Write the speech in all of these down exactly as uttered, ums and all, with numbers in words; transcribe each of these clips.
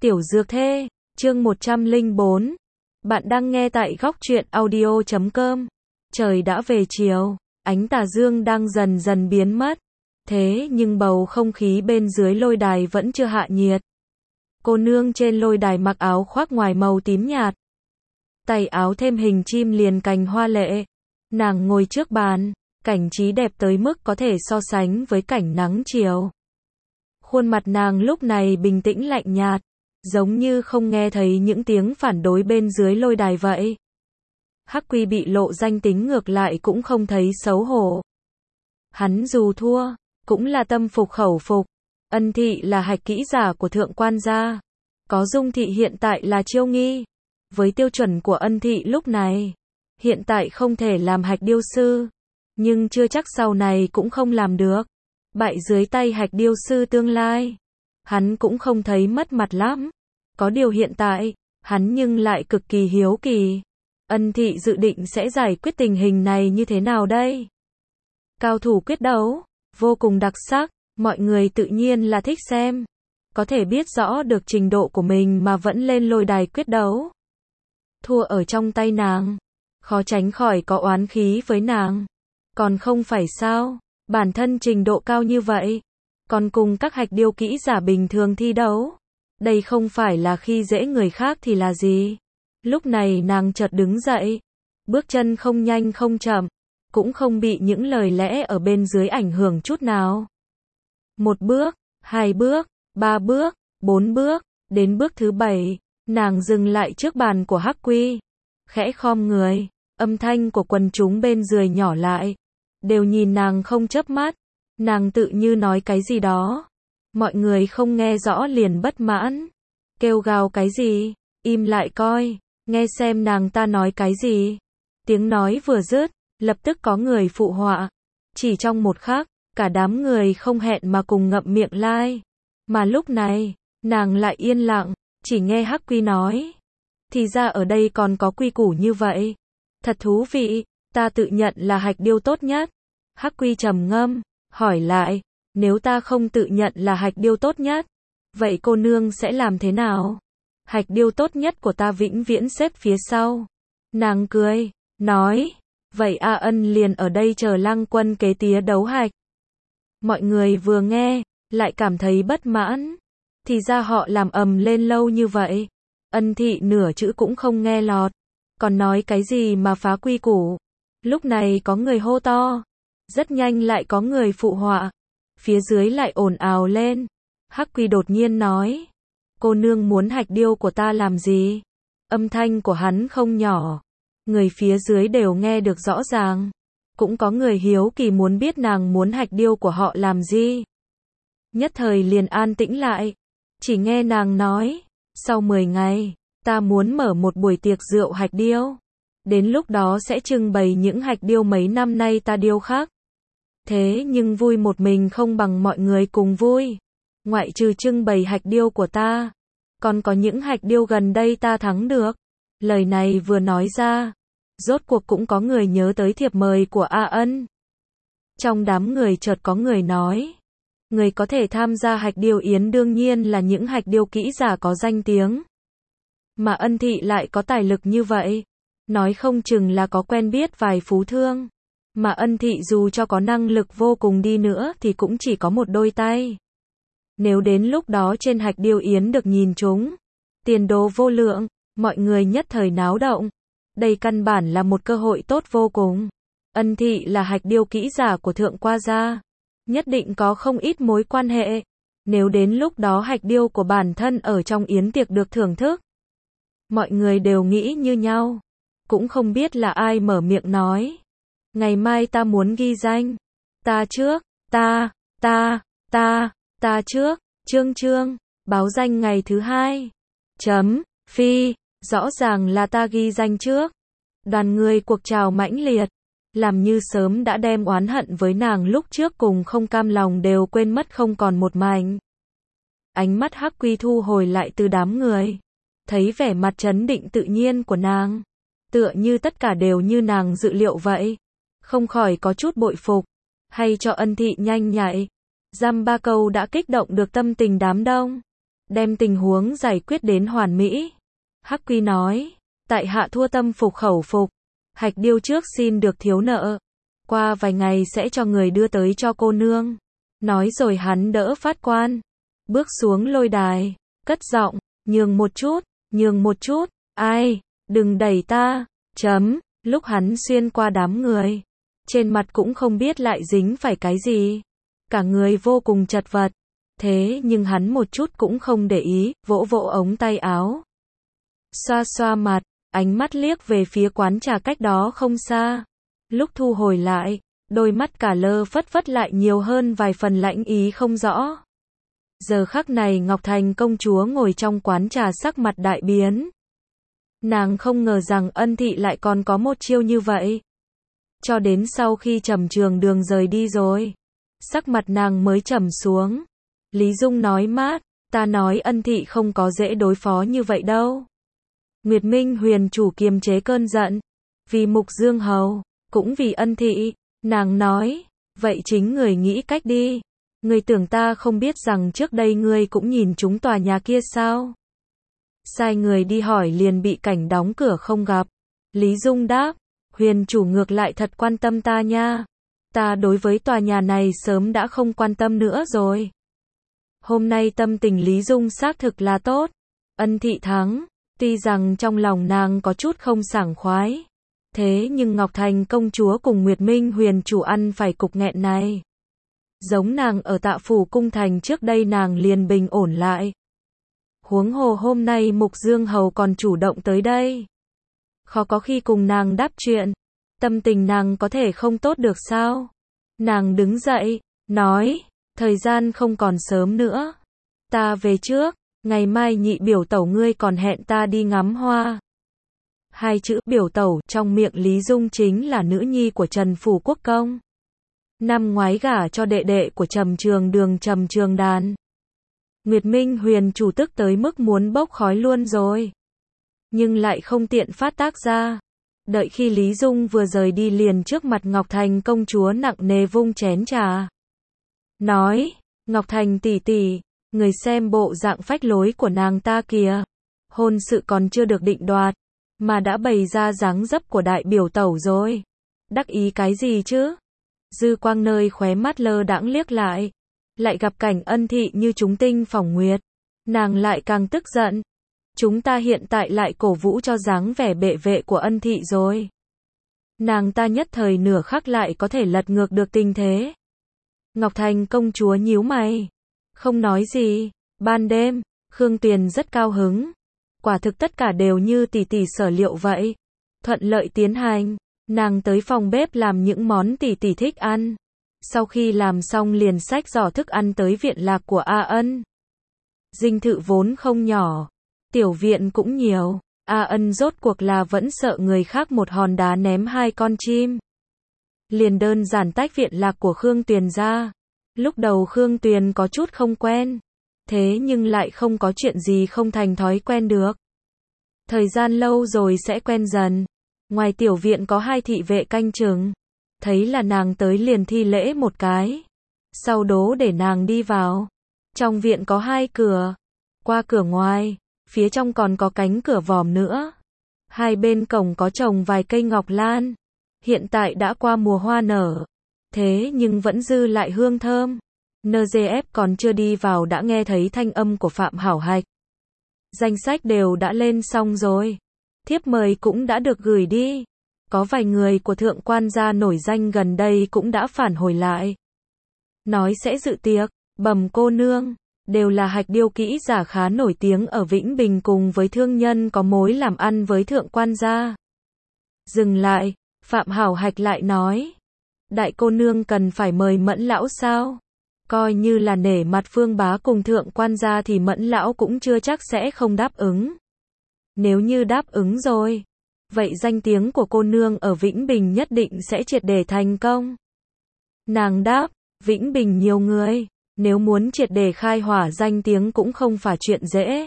Tiểu Dược Thê, chương một trăm lẻ bốn. Bạn đang nghe tại góc truyện audio chấm com. Trời đã về chiều, ánh tà dương đang dần dần biến mất. Thế nhưng bầu không khí bên dưới lôi đài vẫn chưa hạ nhiệt. Cô nương trên lôi đài mặc áo khoác ngoài màu tím nhạt. Tay áo thêm hình chim liền cành hoa lệ. Nàng ngồi trước bàn, cảnh trí đẹp tới mức có thể so sánh với cảnh nắng chiều. Khuôn mặt nàng lúc này bình tĩnh lạnh nhạt, giống như không nghe thấy những tiếng phản đối bên dưới lôi đài vậy. Hắc Quy bị lộ danh tính ngược lại cũng không thấy xấu hổ. Hắn dù thua, cũng là tâm phục khẩu phục. Ân Thị là hạch kỹ giả của thượng quan gia. Có Dung Thị hiện tại là chiêu nghi. Với tiêu chuẩn của Ân Thị lúc này, hiện tại không thể làm hạch điêu sư. Nhưng chưa chắc sau này cũng không làm được. Bại dưới tay hạch điêu sư tương lai, hắn cũng không thấy mất mặt lắm. Có điều hiện tại, hắn nhưng lại cực kỳ hiếu kỳ. Ân Thị dự định sẽ giải quyết tình hình này như thế nào đây? Cao thủ quyết đấu, vô cùng đặc sắc, mọi người tự nhiên là thích xem. Có thể biết rõ được trình độ của mình mà vẫn lên lôi đài quyết đấu. Thua ở trong tay nàng, khó tránh khỏi có oán khí với nàng. Còn không phải sao? Bản thân trình độ cao như vậy, còn cùng các hạch điêu kỹ giả bình thường thi đấu. Đây không phải là khi dễ người khác thì là gì? Lúc này nàng chợt đứng dậy, bước chân không nhanh không chậm, cũng không bị những lời lẽ ở bên dưới ảnh hưởng chút nào. Một bước, hai bước, ba bước, bốn bước, đến bước thứ bảy, nàng dừng lại trước bàn của Hắc Quy, khẽ khom người, âm thanh của quần chúng bên dưới nhỏ lại. Đều nhìn nàng không chớp mắt, nàng tự như nói cái gì đó. Mọi người không nghe rõ liền bất mãn, kêu gào cái gì, im lại coi, nghe xem nàng ta nói cái gì. Tiếng nói vừa dứt, lập tức có người phụ họa. Chỉ trong một khắc, cả đám người không hẹn mà cùng ngậm miệng lai. Mà lúc này, nàng lại yên lặng, chỉ nghe Hắc Quy nói. Thì ra ở đây còn có quy củ như vậy. Thật thú vị. Ta tự nhận là hạch điêu tốt nhất. Hắc Quy trầm ngâm, hỏi lại, nếu ta không tự nhận là hạch điêu tốt nhất, vậy cô nương sẽ làm thế nào? Hạch điêu tốt nhất của ta vĩnh viễn xếp phía sau. Nàng cười, nói, vậy A Ân liền ở đây chờ Lăng Quân kế tía đấu hạch. Mọi người vừa nghe, lại cảm thấy bất mãn. Thì ra họ làm ầm lên lâu như vậy. Ân Thị nửa chữ cũng không nghe lọt. Còn nói cái gì mà phá quy củ. Lúc này có người hô to. Rất nhanh lại có người phụ họa. Phía dưới lại ồn ào lên. Hắc Quy đột nhiên nói. Cô nương muốn hạch điêu của ta làm gì? Âm thanh của hắn không nhỏ. Người phía dưới đều nghe được rõ ràng. Cũng có người hiếu kỳ muốn biết nàng muốn hạch điêu của họ làm gì. Nhất thời liền an tĩnh lại. Chỉ nghe nàng nói. Sau mười ngày, ta muốn mở một buổi tiệc rượu hạch điêu. Đến lúc đó sẽ trưng bày những hạch điêu mấy năm nay ta điêu khắc. Thế nhưng vui một mình không bằng mọi người cùng vui. Ngoại trừ trưng bày hạch điêu của ta, còn có những hạch điêu gần đây ta thắng được. Lời này vừa nói ra, rốt cuộc cũng có người nhớ tới thiệp mời của A Ân. Trong đám người chợt có người nói, người có thể tham gia hạch điêu yến đương nhiên là những hạch điêu kỹ giả có danh tiếng. Mà Ân Thị lại có tài lực như vậy. Nói không chừng là có quen biết vài phú thương. Mà Ân Thị dù cho có năng lực vô cùng đi nữa thì cũng chỉ có một đôi tay. Nếu đến lúc đó trên hạch điêu yến được nhìn chúng, tiền đồ vô lượng, mọi người nhất thời náo động. Đây căn bản là một cơ hội tốt vô cùng. Ân Thị là hạch điêu kỹ giả của thượng quan gia, nhất định có không ít mối quan hệ. Nếu đến lúc đó hạch điêu của bản thân ở trong yến tiệc được thưởng thức, mọi người đều nghĩ như nhau. Cũng không biết là ai mở miệng nói. Ngày mai ta muốn ghi danh. Ta trước, ta, ta, ta, ta trước, Trương Trương, báo danh ngày thứ hai. Chấm, phi, rõ ràng là ta ghi danh trước. Đoàn người cuộc chào mãnh liệt. Làm như sớm đã đem oán hận với nàng lúc trước cùng không cam lòng đều quên mất không còn một mảnh. Ánh mắt Hắc Quy thu hồi lại từ đám người. Thấy vẻ mặt trấn định tự nhiên của nàng. Tựa như tất cả đều như nàng dự liệu vậy. Không khỏi có chút bội phục. Hay cho Ân Thị nhanh nhạy. Dăm ba câu đã kích động được tâm tình đám đông. đem tình huống giải quyết đến hoàn mỹ. Hắc Quy nói, tại hạ thua tâm phục khẩu phục, Hạch Điêu trước xin được thiếu nợ, qua vài ngày sẽ cho người đưa tới cho cô nương. Nói rồi hắn đỡ Phát Quan, bước xuống lôi đài, cất giọng, nhường một chút, nhường một chút, ai, đừng đẩy ta, chấm, lúc hắn xuyên qua đám người, trên mặt cũng không biết lại dính phải cái gì, cả người vô cùng chật vật, thế nhưng hắn một chút cũng không để ý, vỗ vỗ ống tay áo, xoa xoa mặt, ánh mắt liếc về phía quán trà cách đó không xa, lúc thu hồi lại, đôi mắt cả lơ phất phất lại nhiều hơn vài phần lãnh ý không rõ. Giờ khắc này Ngọc Thành công chúa ngồi trong quán trà sắc mặt đại biến. Nàng không ngờ rằng Ân Thị lại còn có một chiêu như vậy. Cho đến sau khi Trầm Trường Đường rời đi rồi, sắc mặt nàng mới trầm xuống. Lý Dung nói mát, ta nói Ân Thị không có dễ đối phó như vậy đâu. Nguyệt Minh Huyền chủ kiềm chế cơn giận, vì Mục Dương Hầu, cũng vì Ân Thị, nàng nói, vậy chính người nghĩ cách đi. Người tưởng ta không biết rằng trước đây ngươi cũng nhìn chúng tòa nhà kia sao? Sai người đi hỏi liền bị cảnh đóng cửa không gặp. Lý Dung đáp, Huyền chủ ngược lại thật quan tâm ta nha. Ta đối với tòa nhà này sớm đã không quan tâm nữa rồi. Hôm nay tâm tình Lý Dung xác thực là tốt. Ân Thị thắng, tuy rằng trong lòng nàng có chút không sảng khoái. Thế nhưng Ngọc Thành công chúa cùng Nguyệt Minh Huyền chủ ăn phải cục nghẹn này. Giống nàng ở Tạ Phủ Cung Thành trước đây nàng liền bình ổn lại. Huống hồ hôm nay Mục Dương Hầu còn chủ động tới đây. Khó có khi cùng nàng đáp chuyện. Tâm tình nàng có thể không tốt được sao? Nàng đứng dậy, nói, thời gian không còn sớm nữa. Ta về trước, ngày mai nhị biểu tẩu ngươi còn hẹn ta đi ngắm hoa. Hai chữ biểu tẩu trong miệng Lý Dung chính là nữ nhi của Trần Phủ Quốc Công. Năm ngoái gả cho đệ đệ của Trầm Trường Đường Trầm Trường Đàn. Nguyệt Minh Huyền chủ tức tới mức muốn bốc khói luôn rồi. Nhưng lại không tiện phát tác ra. Đợi khi Lý Dung vừa rời đi liền trước mặt Ngọc Thành công chúa nặng nề vung chén trà. Nói, Ngọc Thành tỷ tỷ, người xem bộ dạng phách lối của nàng ta kìa. Hôn sự còn chưa được định đoạt, mà đã bày ra dáng dấp của đại biểu tẩu rồi. Đắc ý cái gì chứ? Dư quang nơi khóe mắt lơ đãng liếc lại. Lại gặp cảnh Ân Thị như chúng tinh phỏng nguyệt. Nàng lại càng tức giận. Chúng ta hiện tại lại cổ vũ cho dáng vẻ bệ vệ của Ân Thị rồi. Nàng ta nhất thời nửa khắc lại có thể lật ngược được tình thế. Ngọc Thành công chúa nhíu mày. Không nói gì. Ban đêm, Khương Tuyền rất cao hứng. Quả thực tất cả đều như tỷ tỷ sở liệu vậy. Thuận lợi tiến hành. Nàng tới phòng bếp làm những món tỷ tỷ thích ăn. Sau khi làm xong liền xách giỏ thức ăn tới viện lạc của A Ân. Dinh thự vốn không nhỏ. Tiểu viện cũng nhiều. A Ân rốt cuộc là vẫn sợ người khác một hòn đá ném hai con chim. Liền đơn giản tách viện lạc của Khương Tuyền ra. Lúc đầu Khương Tuyền có chút không quen. Thế nhưng lại không có chuyện gì không thành thói quen được. Thời gian lâu rồi sẽ quen dần. Ngoài tiểu viện có hai thị vệ canh chừng. Thấy là nàng tới liền thi lễ một cái. Sau đó để nàng đi vào. Trong viện có hai cửa. Qua cửa ngoài, phía trong còn có cánh cửa vòm nữa. Hai bên cổng có trồng vài cây ngọc lan. Hiện tại đã qua mùa hoa nở. Thế nhưng vẫn dư lại hương thơm. en giê ép còn chưa đi vào đã nghe thấy thanh âm của Phạm Hảo Hạch. Danh sách đều đã lên xong rồi. Thiếp mời cũng đã được gửi đi. Có vài người của thượng quan gia nổi danh gần đây cũng đã phản hồi lại. Nói sẽ dự tiệc, bẩm cô nương, đều là Hạch Điêu kỹ giả khá nổi tiếng ở Vĩnh Bình cùng với thương nhân có mối làm ăn với thượng quan gia. Dừng lại, Phạm Hảo Hạch lại nói. Đại cô nương cần phải mời Mẫn lão sao? Coi như là nể mặt Phương bá cùng thượng quan gia thì Mẫn lão cũng chưa chắc sẽ không đáp ứng. Nếu như đáp ứng rồi, vậy danh tiếng của cô nương ở Vĩnh Bình nhất định sẽ triệt để thành công. Nàng đáp, Vĩnh Bình nhiều người, nếu muốn triệt để khai hỏa danh tiếng cũng không phải chuyện dễ.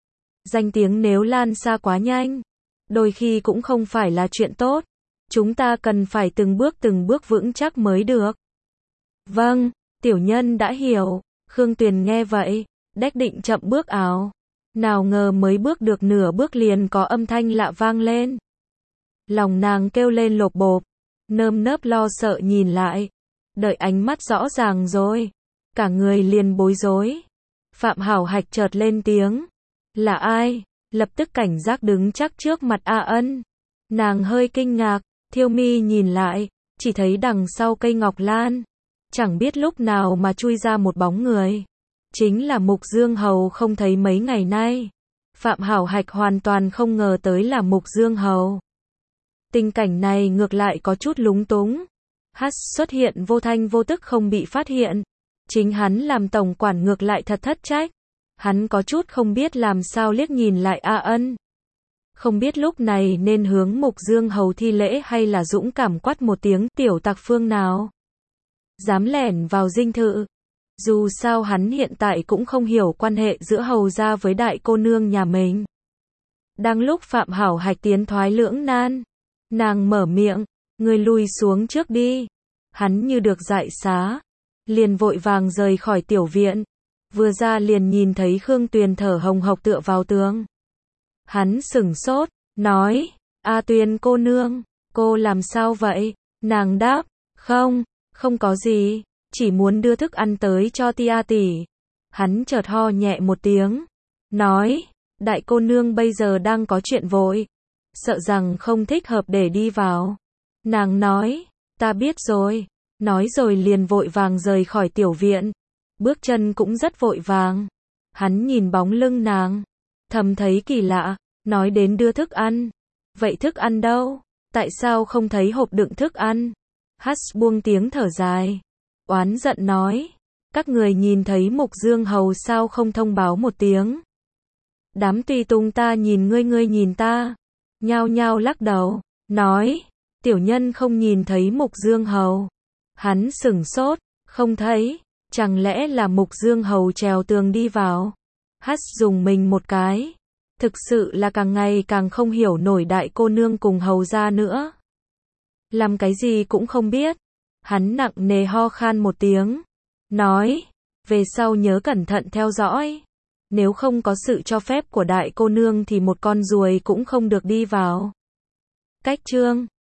Danh tiếng nếu lan xa quá nhanh, đôi khi cũng không phải là chuyện tốt. Chúng ta cần phải từng bước từng bước vững chắc mới được. Vâng, tiểu nhân đã hiểu. Khương Tuyền nghe vậy, Đách định chậm bước áo. Nào ngờ mới bước được nửa bước liền có âm thanh lạ vang lên. Lòng nàng kêu lên lộp bộp, nơm nớp lo sợ nhìn lại. Đợi ánh mắt rõ ràng rồi, cả người liền bối rối. Phạm Hảo Hạch chợt lên tiếng. Là ai? Lập tức cảnh giác đứng chắc trước mặt A Ân. Nàng hơi kinh ngạc, thiêu mi nhìn lại, chỉ thấy đằng sau cây ngọc lan. Chẳng biết lúc nào mà chui ra một bóng người. Chính là Mục Dương Hầu không thấy mấy ngày nay. Phạm Hảo Hạch hoàn toàn không ngờ tới là Mục Dương Hầu. Tình cảnh này ngược lại có chút lúng túng. Hắn xuất hiện vô thanh vô tức không bị phát hiện. Chính hắn làm tổng quản ngược lại thật thất trách. Hắn có chút không biết làm sao liếc nhìn lại A Ân. Không biết lúc này nên hướng Mục Dương Hầu thi lễ hay là dũng cảm quát một tiếng tiểu tặc phương nào. Dám lẻn vào dinh thự. Dù sao hắn hiện tại cũng không hiểu quan hệ giữa hầu gia với đại cô nương nhà mình. Đang lúc Phạm Hảo Hạch tiến thoái lưỡng nan. Nàng mở miệng, người lùi xuống trước đi. Hắn như được dạy xá. Liền vội vàng rời khỏi tiểu viện. Vừa ra liền nhìn thấy Khương Tuyền thở hồng hộc tựa vào tường. Hắn sửng sốt, nói, A Tuyền cô nương, cô làm sao vậy? Nàng đáp, không, không có gì, chỉ muốn đưa thức ăn tới cho Tia tỷ. Hắn chợt ho nhẹ một tiếng, nói, đại cô nương bây giờ đang có chuyện vội, sợ rằng không thích hợp để đi vào. Nàng nói, ta biết rồi, nói rồi liền vội vàng rời khỏi tiểu viện, bước chân cũng rất vội vàng. Hắn nhìn bóng lưng nàng, thầm thấy kỳ lạ, nói đến đưa thức ăn. Vậy thức ăn đâu? Tại sao không thấy hộp đựng thức ăn? Hắn buông tiếng thở dài, oán giận nói, các người nhìn thấy Mục Dương Hầu sao không thông báo một tiếng? Đám tùy tùng ta nhìn ngươi ngươi nhìn ta, nhao nhao lắc đầu, nói, tiểu nhân không nhìn thấy Mục Dương Hầu. Hắn sửng sốt, không thấy, chẳng lẽ là Mục Dương Hầu trèo tường đi vào? Hắn dùng mình một cái, thực sự là càng ngày càng không hiểu nổi đại cô nương cùng hầu gia nữa. Làm cái gì cũng không biết. Hắn nặng nề ho khan một tiếng, nói, về sau nhớ cẩn thận theo dõi. Nếu không có sự cho phép của đại cô nương thì một con ruồi cũng không được đi vào. Cách chương